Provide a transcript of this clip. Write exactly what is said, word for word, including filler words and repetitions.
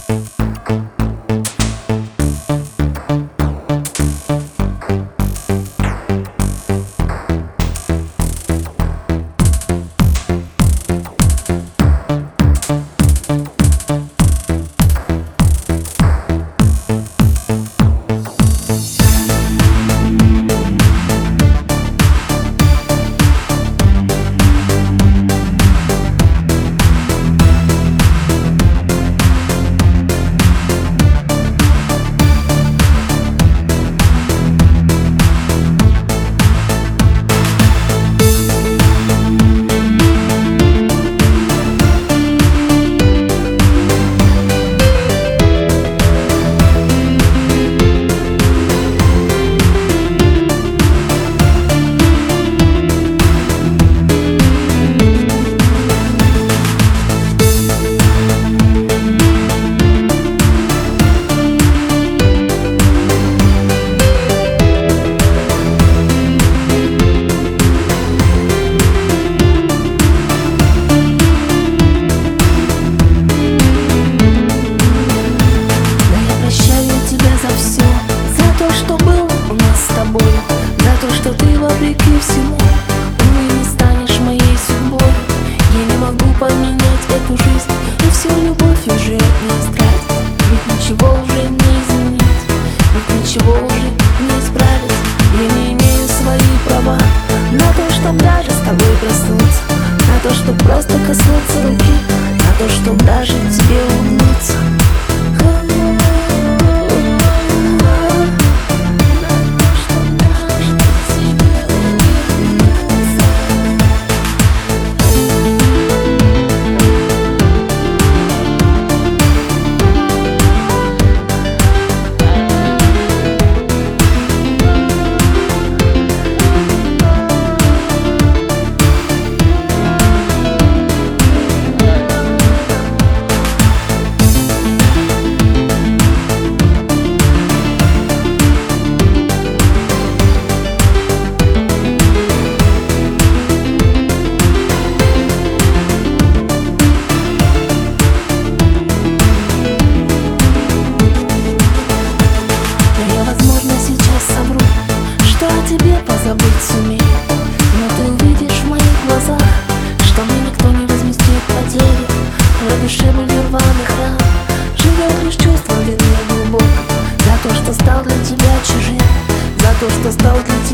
вопреки всему, увы, не станешь моей судьбой. Я не могу поменять эту жизнь, и всю любовь уже не истратить. Ведь ничего уже не изменить, ведь ничего уже не исправить. Я не имею свои права на то, чтоб даже с тобой проснуться, на то, чтоб просто коснуться руки, на то, чтоб даже тебе улыбнуться. Тебе позабыть сумею, но ты увидишь в моих глазах, что мне никто не возместит потери. В душе были рваных ран, живет лишь чувство вины глубокой, за то, что стал для тебя чужим, за то, что стал для тебя